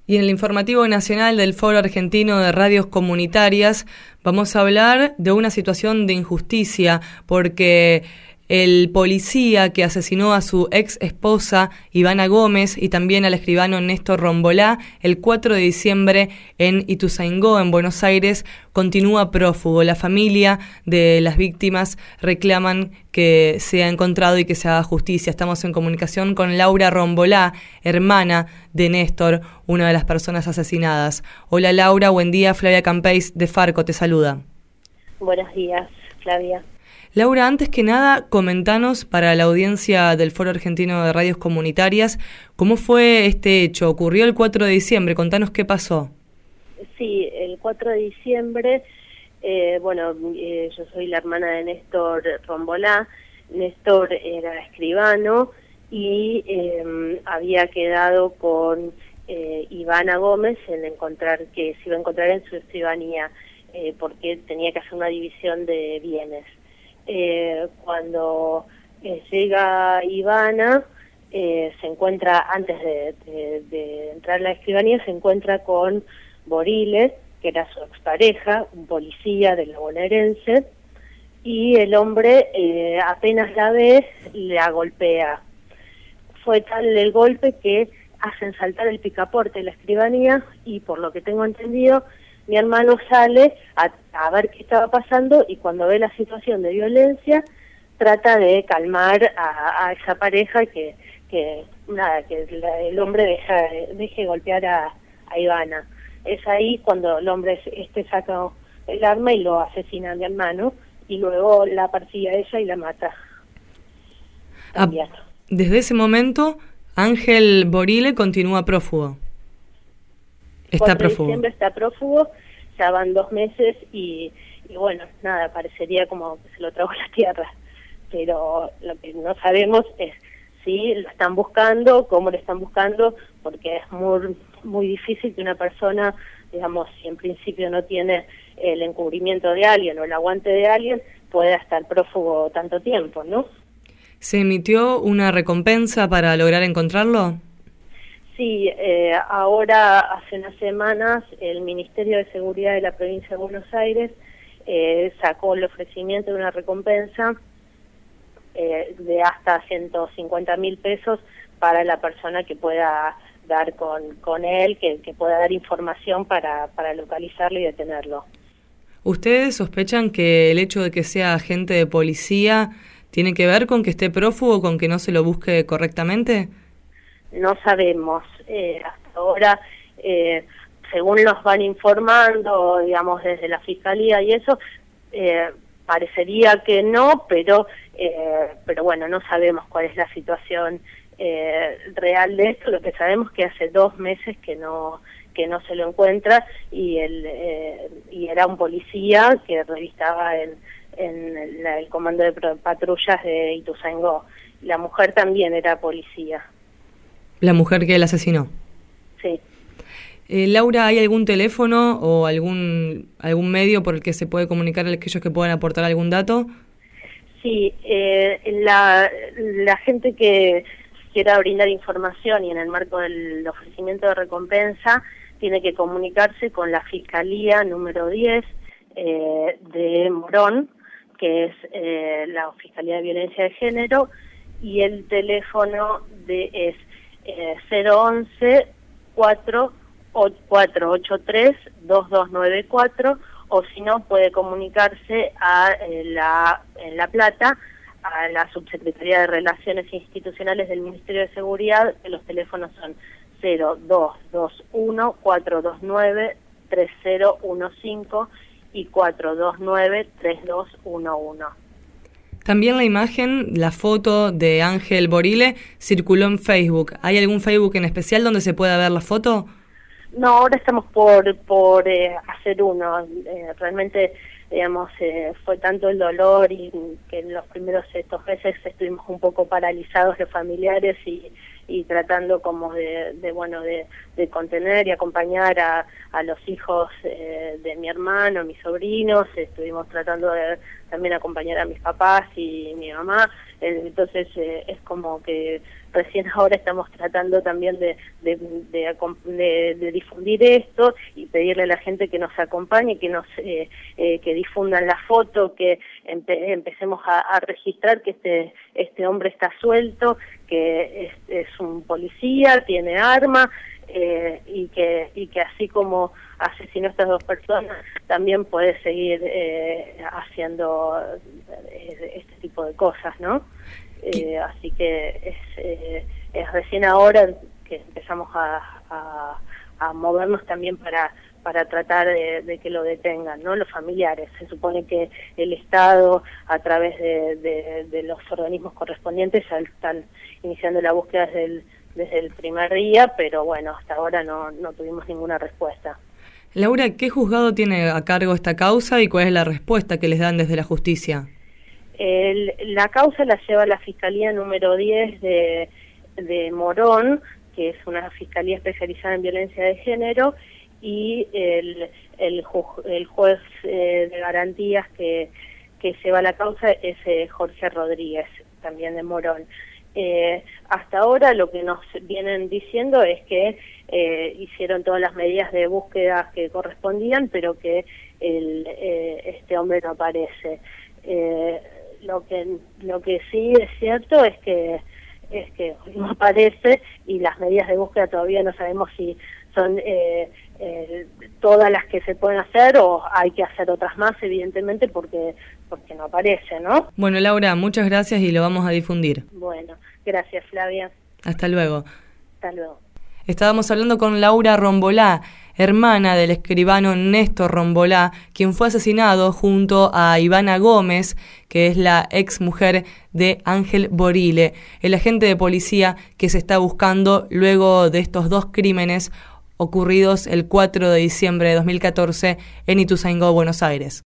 Y en el informativo nacional del Foro Argentino de Radios Comunitarias vamos a hablar de una situación de injusticia porque el policía que asesinó a su ex esposa Ivana Gómez y también al escribano Néstor Rombolá el 4 de diciembre en Ituzaingó, en Buenos Aires, continúa prófugo. La familia de las víctimas reclaman que sea encontrado y que se haga justicia. Estamos en comunicación con Laura Rombolá, hermana de Néstor, una de las personas asesinadas. Hola Laura, buen día. Flavia Campeis de Farco te saluda. Buenos días, Flavia. Laura, antes que nada, comentanos para la audiencia del Foro Argentino de Radios Comunitarias, ¿cómo fue este hecho? Ocurrió el 4 de diciembre, contanos qué pasó. Sí, el 4 de diciembre, yo soy la hermana de Néstor Rombolá. Néstor era escribano y había quedado con Ivana Gómez en que se iba a encontrar en su escribanía porque tenía que hacer una división de bienes. Cuando llega Ivana, se encuentra, antes de entrar a la escribanía, se encuentra con Borile, que era su expareja, un policía de la bonaerense, y el hombre, apenas la ve, la golpea. Fue tal el golpe que hacen saltar el picaporte de la escribanía y, por lo que tengo entendido, mi hermano sale a ver qué estaba pasando y cuando ve la situación de violencia trata de calmar a esa pareja que el hombre deje golpear a Ivana. Es ahí cuando el hombre saca el arma y lo asesina a mi hermano y luego la persigue a ella y la mata. Desde ese momento, Ángel Borile continúa prófugo. Está prófugo. Diciembre está prófugo, ya van 2 meses y bueno, nada, parecería como que se lo tragó la tierra, pero lo que no sabemos es si lo están buscando, cómo lo están buscando, porque es muy difícil que una persona, digamos, si en principio no tiene el encubrimiento de alguien o el aguante de alguien, pueda estar prófugo tanto tiempo, ¿no? ¿Se emitió una recompensa para lograr encontrarlo? Sí, ahora hace unas semanas el Ministerio de Seguridad de la Provincia de Buenos Aires sacó el ofrecimiento de una recompensa de hasta 150.000 pesos para la persona que pueda dar con él, que pueda dar información para localizarlo y detenerlo. ¿Ustedes sospechan que el hecho de que sea agente de policía tiene que ver con que esté prófugo, con que no se lo busque correctamente? No sabemos, hasta ahora, según nos van informando, digamos, desde la Fiscalía y eso, parecería que no, pero bueno, no sabemos cuál es la situación real de esto. Lo que sabemos es que hace 2 meses que no se lo encuentra y era un policía que revistaba en el comando de patrullas de Ituzaingó. La mujer también era policía. ¿La mujer que él asesinó? Sí. Laura, ¿hay algún teléfono o algún medio por el que se puede comunicar a aquellos que puedan aportar algún dato? Sí, la gente que quiera brindar información y en el marco del ofrecimiento de recompensa tiene que comunicarse con la Fiscalía número 10 de Morón, que es la Fiscalía de Violencia de Género, y el teléfono es 011-483-2294, o si no puede comunicarse en La Plata, a la Subsecretaría de Relaciones Institucionales del Ministerio de Seguridad, que los teléfonos son 0221-429-3015 y 429-3211. También la imagen, la foto de Ángel Borile circuló en Facebook. ¿Hay algún Facebook en especial donde se pueda ver la foto? No, ahora estamos por hacer uno. Realmente, digamos, fue tanto el dolor y que en los primeros estos meses estuvimos un poco paralizados los familiares y y tratando como de contener y acompañar a los hijos de mi hermano, mis sobrinos. Estuvimos tratando de también acompañar a mis papás y mi mamá. Entonces es como que recién ahora estamos tratando también de difundir esto y pedirle a la gente que nos acompañe, que difundan la foto, que empecemos a registrar que este hombre está suelto, que es un policía, tiene arma, y que así como asesinó a estas 2 personas, también puede seguir haciendo este tipo de cosas, ¿no? Así que es recién ahora que empezamos a movernos también para tratar de que lo detengan, ¿no? Los familiares. Se supone que el Estado, a través de los organismos correspondientes, ya están iniciando la búsqueda desde el primer día, pero bueno, hasta ahora no tuvimos ninguna respuesta. Laura, ¿qué juzgado tiene a cargo esta causa y cuál es la respuesta que les dan desde la justicia? La causa la lleva la Fiscalía número 10 de Morón, que es una fiscalía especializada en violencia de género, y el juez de garantías que lleva la causa es Jorge Rodríguez, también de Morón. Hasta ahora lo que nos vienen diciendo es que hicieron todas las medidas de búsqueda que correspondían, pero que este hombre no aparece. Lo que sí es cierto es que no aparece, y las medidas de búsqueda todavía no sabemos si son todas las que se pueden hacer o hay que hacer otras más, evidentemente, porque no aparece, ¿no? Bueno, Laura, muchas gracias y lo vamos a difundir. Bueno, gracias, Flavia. Hasta luego. Hasta luego. Estábamos hablando con Laura Rombolá, hermana del escribano Néstor Rombolá, quien fue asesinado junto a Ivana Gómez, que es la ex mujer de Ángel Borile, el agente de policía que se está buscando luego de estos 2 crímenes ocurridos el 4 de diciembre de 2014 en Ituzaingó, Buenos Aires.